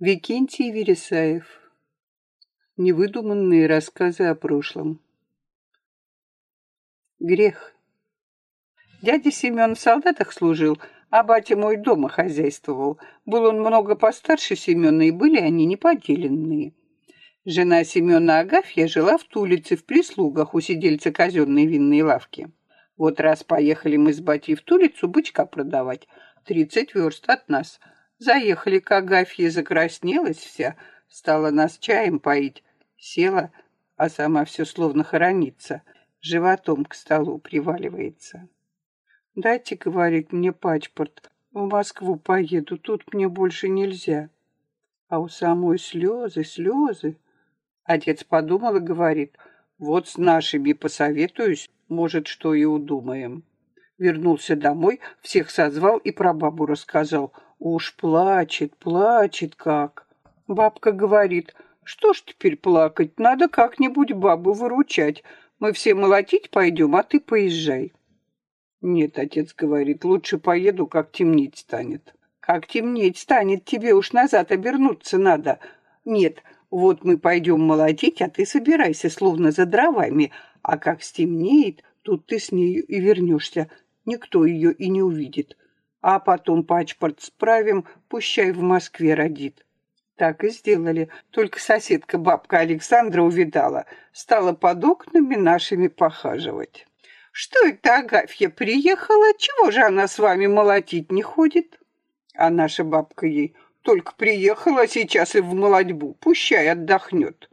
Викентий Вересаев. Невыдуманные рассказы о прошлом. Грех. Дядя Семен в солдатах служил, а батя мой дома хозяйствовал. Был он много постарше Семена, и были они неподеленные. Жена Семена Агафья жила в Тулице в прислугах у сидельца казенной винной лавки. Вот раз поехали мы с батей в Тулицу бычка продавать, 30 верст от нас. Заехали к Агафье, закраснелась вся, стала нас чаем поить. Села, а сама все словно хоронится, животом к столу приваливается. «Дайте, — говорит, — мне паспорт, в Москву поеду, тут мне больше нельзя». А у самой слезы, слезы. Отец подумал и говорит: «Вот с нашими посоветуюсь, может, что и удумаем». Вернулся домой, всех созвал и про бабу рассказал. Уж плачет, плачет как. Бабка говорит: «Что ж теперь плакать, надо как-нибудь бабу выручать. Мы все молотить пойдем, а ты поезжай». «Нет, — отец говорит, — лучше поеду, как темнеть станет». «Как темнеть станет, тебе уж назад обернуться надо». «Нет, вот мы пойдем молотить, а ты собирайся, словно за дровами, а как стемнеет, тут ты с нею и вернешься, никто ее и не увидит. А потом паспорт справим, пущай в Москве родит». Так и сделали. Только соседка бабка Александра увидала, стала под окнами нашими похаживать. «Что это Агафья приехала? Чего же она с вами молотить не ходит?» А наша бабка ей: «Только приехала, сейчас и в молодьбу, пущай отдохнет».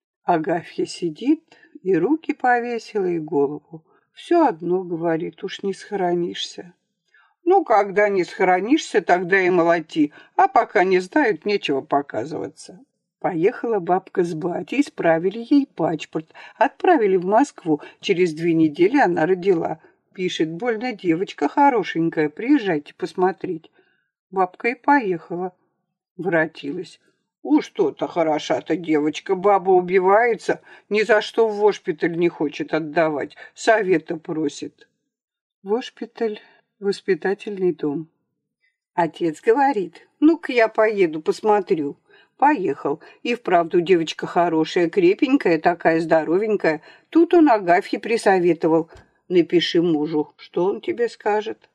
Агафья сидит и руки повесила, и голову. Все одно, говорит, уж не схоронишься. «Ну, когда не схоронишься, тогда и молоти, а пока не знают, нечего показываться». Поехала бабка с батей, исправили ей паспорт, отправили в Москву. Через 2 недели она родила. Пишет: «Больно девочка хорошенькая, приезжайте посмотреть». Бабка и поехала. Воротилась: «Уж то-то хороша-то девочка, баба убивается, ни за что в госпиталь не хочет отдавать, совета просит». Госпиталь. Воспитательный дом. Отец говорит: «Ну-ка я поеду, посмотрю». Поехал. И вправду девочка хорошая, крепенькая, такая здоровенькая. Тут он Агафье присоветовал: «Напиши мужу, что он тебе скажет».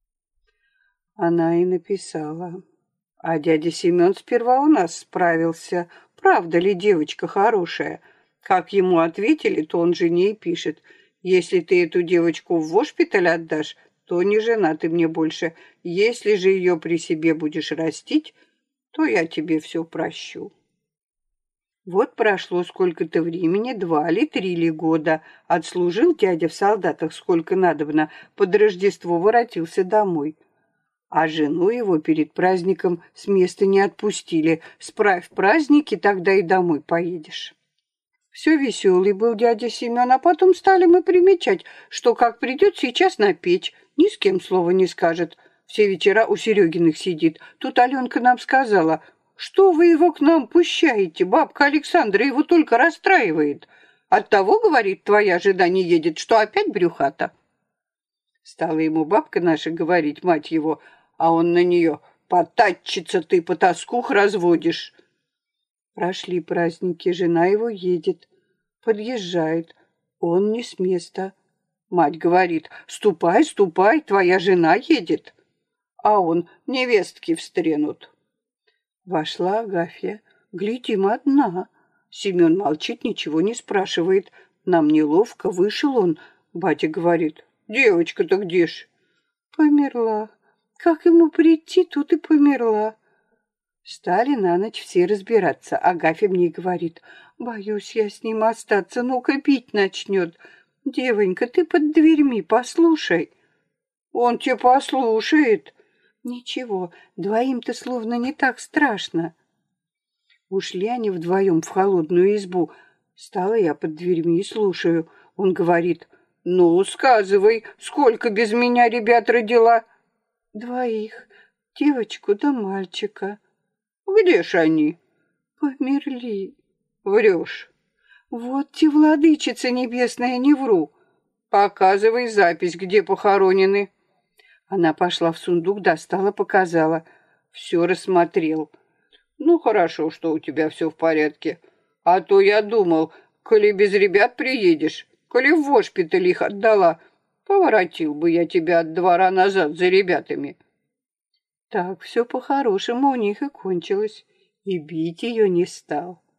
Она и написала. А дядя Семен сперва у нас справился, правда ли девочка хорошая. Как ему ответили, то он жене и пишет: «Если ты эту девочку в госпиталь отдашь, то не жена ты мне больше. Если же ее при себе будешь растить, то я тебе все прощу». Вот прошло сколько-то времени, 2 ли 3 ли года. Отслужил дядя в солдатах сколько надобно, под Рождество воротился домой. А жену его перед праздником с места не отпустили. Справь праздники, тогда и домой поедешь. Все веселый был дядя Семен, а потом стали мы примечать, что как придет сейчас на печь, ни с кем слова не скажет. Все вечера у Серегиных сидит. Тут Аленка нам сказала: «Что вы его к нам пущаете? Бабка Александра его только расстраивает. Оттого, говорит, твоя жена не едет, что опять брюхата». Стала ему бабка наша говорить, мать его, а он на нее: «Потатчица ты, потаскух разводишь». Прошли праздники, жена его едет, подъезжает, он не с места. Мать говорит: «Ступай, ступай, твоя жена едет». А он: «Невестки встренут». Вошла Агафья, глядим, одна. Семен молчит, ничего не спрашивает. Нам неловко, вышел он. Батя говорит: «Девочка-то где ж?» «Померла. Как ему прийти, тут и померла». Стали на ночь все разбираться. Агафья мне говорит: «Боюсь я с ним остаться, ну-ка бить начнет. Девонька, ты под дверьми послушай». «Он тебе послушает». «Ничего, двоим-то словно не так страшно». Ушли они вдвоем в холодную избу. Стала я под дверьми и слушаю. Он говорит: «Ну, сказывай, сколько без меня ребят родила?» «2, девочку да мальчика». «Где ж они?» «Померли». «Врешь». «Вот те, владычица небесная, не вру». «Показывай запись, где похоронены». Она пошла в сундук, достала, показала. Все рассмотрел. Ну, хорошо, что у тебя все в порядке. А то я думал, коли без ребят приедешь, коли в ошпиталь их отдала, поворотил бы я тебя от двора назад за ребятами. Так все по-хорошему у них и кончилось, и бить ее не стал.